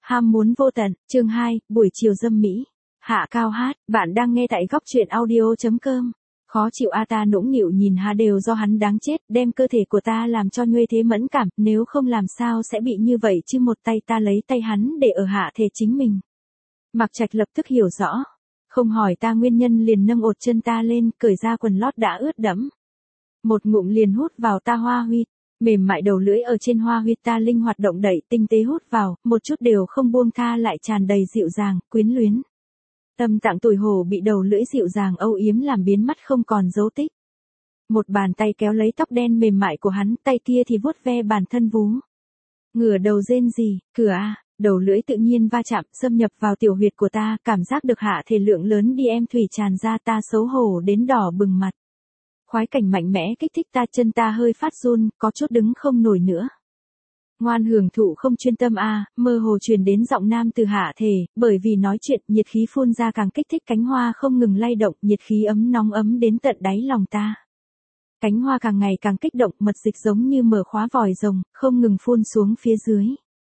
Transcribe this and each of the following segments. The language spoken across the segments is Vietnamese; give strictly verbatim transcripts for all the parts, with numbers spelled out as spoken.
Ham muốn vô tận, chương hai, buổi chiều dâm mỹ. Hạ Cao Hát, bạn đang nghe tại góc truyện audio chấm com. Khó chịu a ta nũng nịu nhìn Hà đều do hắn đáng chết, đem cơ thể của ta làm cho nhuê thế mẫn cảm, nếu không làm sao sẽ bị như vậy chứ một tay ta lấy tay hắn để ở hạ thể chính mình. Mặc Trạch lập tức hiểu rõ. Không hỏi ta nguyên nhân liền nâng ột chân ta lên, cởi ra quần lót đã ướt đẫm. Một ngụm liền hút vào ta hoa huyệt. Mềm mại đầu lưỡi ở trên hoa huyệt ta linh hoạt động đẩy tinh tế hút vào, một chút đều không buông tha lại tràn đầy dịu dàng, quyến luyến. Tâm tạng tủi hổ bị đầu lưỡi dịu dàng âu yếm làm biến mất không còn dấu tích. Một bàn tay kéo lấy tóc đen mềm mại của hắn, tay kia thì vuốt ve bản thân vú. Ngửa đầu rên rỉ, cửa a, đầu lưỡi tự nhiên va chạm, xâm nhập vào tiểu huyệt của ta, cảm giác được hạ thể lượng lớn đi em thủy tràn ra ta xấu hổ đến đỏ bừng mặt. Khoái cảnh mạnh mẽ kích thích ta, chân ta hơi phát run, có chút đứng không nổi nữa. Ngoan hưởng thụ không chuyên tâm a, à, mơ hồ truyền đến giọng nam từ hạ thể, bởi vì nói chuyện, nhiệt khí phun ra càng kích thích cánh hoa không ngừng lay động, nhiệt khí ấm nóng ấm đến tận đáy lòng ta. Cánh hoa càng ngày càng kích động, mật dịch giống như mở khóa vòi rồng, không ngừng phun xuống phía dưới.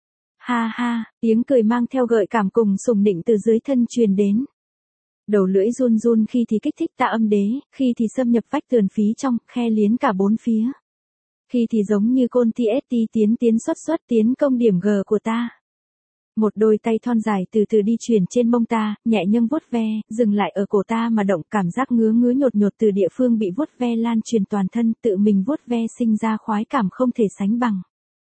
Ha ha, tiếng cười mang theo gợi cảm cùng sùng nịnh từ dưới thân truyền đến. Đầu lưỡi run run khi thì kích thích ta âm đế, khi thì xâm nhập vách tường phí trong, khe liến cả bốn phía. Khi thì giống như côn tê ét tê tiến tiến xuất xuất tiến công điểm G của ta. Một đôi tay thon dài từ từ đi chuyển trên mông ta, nhẹ nhàng vuốt ve, dừng lại ở cổ ta mà động, cảm giác ngứa ngứa nhột nhột từ địa phương bị vuốt ve lan truyền toàn thân, tự mình vuốt ve sinh ra khoái cảm không thể sánh bằng.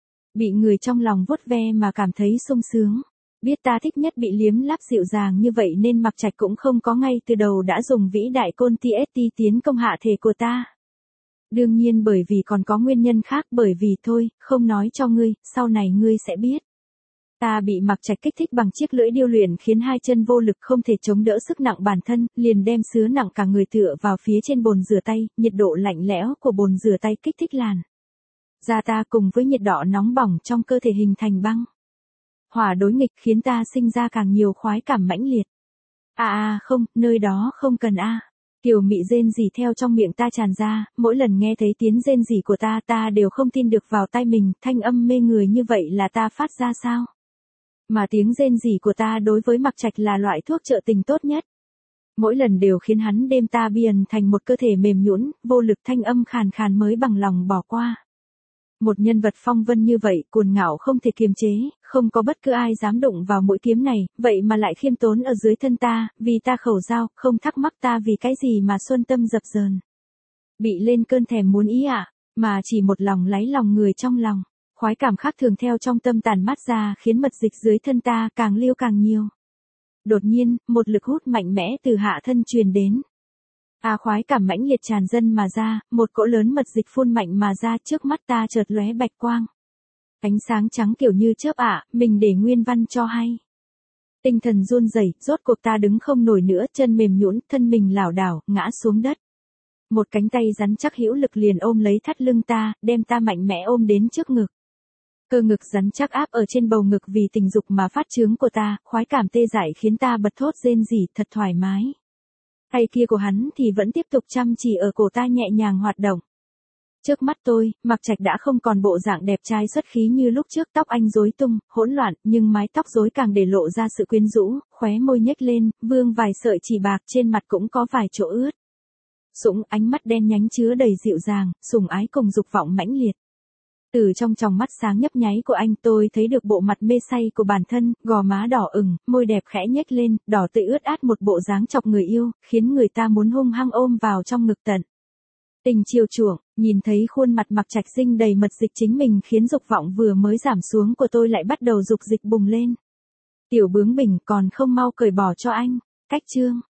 Bị người trong lòng vuốt ve mà cảm thấy sung sướng. Biết ta thích nhất bị liếm láp dịu dàng như vậy nên Mặc Trạch cũng không có ngay từ đầu đã dùng vĩ đại côn tê ét tê tiến công hạ thể của ta. Đương nhiên bởi vì còn có nguyên nhân khác, bởi vì thôi, không nói cho ngươi, sau này ngươi sẽ biết. Ta bị Mặc Trạch kích thích bằng chiếc lưỡi điêu luyện khiến hai chân vô lực không thể chống đỡ sức nặng bản thân, liền đem sứa nặng cả người tựa vào phía trên bồn rửa tay, nhiệt độ lạnh lẽo của bồn rửa tay kích thích làn da ta cùng với nhiệt độ nóng bỏng trong cơ thể hình thành băng. Hỏa đối nghịch khiến ta sinh ra càng nhiều khoái cảm mãnh liệt. À à không, nơi đó không cần a. À. Kiều mị rên rỉ theo trong miệng ta tràn ra, mỗi lần nghe thấy tiếng rên rỉ của ta ta đều không tin được vào tai mình, thanh âm mê người như vậy là ta phát ra sao? Mà tiếng rên rỉ của ta đối với Mặc Trạch là loại thuốc trợ tình tốt nhất. Mỗi lần đều khiến hắn đêm ta biền thành một cơ thể mềm nhũn, vô lực thanh âm khàn khàn mới bằng lòng bỏ qua. Một nhân vật phong vân như vậy, cuồng ngạo không thể kiềm chế, không có bất cứ ai dám đụng vào mũi kiếm này, vậy mà lại khiêm tốn ở dưới thân ta, vì ta khẩu giao, không thắc mắc ta vì cái gì mà xuân tâm dập dờn. Bị lên cơn thèm muốn ý ạ, à, mà chỉ một lòng lấy lòng người trong lòng, khoái cảm khác thường theo trong tâm tàn mát ra khiến mật dịch dưới thân ta càng liêu càng nhiều. Đột nhiên, một lực hút mạnh mẽ từ hạ thân truyền đến. À khoái cảm mãnh liệt tràn dâng mà ra, một cỗ lớn mật dịch phun mạnh mà ra, trước mắt ta chợt lóe bạch quang. Ánh sáng trắng kiểu như chớp ạ, à, mình để nguyên văn cho hay. Tinh thần run rẩy, rốt cuộc ta đứng không nổi nữa, chân mềm nhũn, thân mình lảo đảo, ngã xuống đất. Một cánh tay rắn chắc hữu lực liền ôm lấy thắt lưng ta, đem ta mạnh mẽ ôm đến trước ngực. Cơ ngực rắn chắc áp ở trên bầu ngực vì tình dục mà phát chướng của ta, khoái cảm tê dại khiến ta bật thốt rên rỉ thật thoải mái. Tay kia của hắn thì vẫn tiếp tục chăm chỉ ở cổ ta nhẹ nhàng hoạt động. Trước mắt tôi, Mặc Trạch đã không còn bộ dạng đẹp trai xuất khí như lúc trước, tóc anh rối tung, hỗn loạn, nhưng mái tóc rối càng để lộ ra sự quyến rũ, khóe môi nhếch lên, vương vài sợi chỉ bạc, trên mặt cũng có vài chỗ ướt. Sũng ánh mắt đen nhánh chứa đầy dịu dàng, sùng ái cùng dục vọng mãnh liệt. Từ trong tròng mắt sáng nhấp nháy của anh tôi thấy được bộ mặt mê say của bản thân, gò má đỏ ửng, môi đẹp khẽ nhếch lên, đỏ tươi ướt át một bộ dáng chọc người yêu, khiến người ta muốn hung hăng ôm vào trong ngực tận. Tình chiều chuộng, nhìn thấy khuôn mặt Mặc Trạch dinh đầy mật dịch chính mình khiến dục vọng vừa mới giảm xuống của tôi lại bắt đầu dục dịch bùng lên. Tiểu bướng bỉnh còn không mau cởi bỏ cho anh. Cách chương.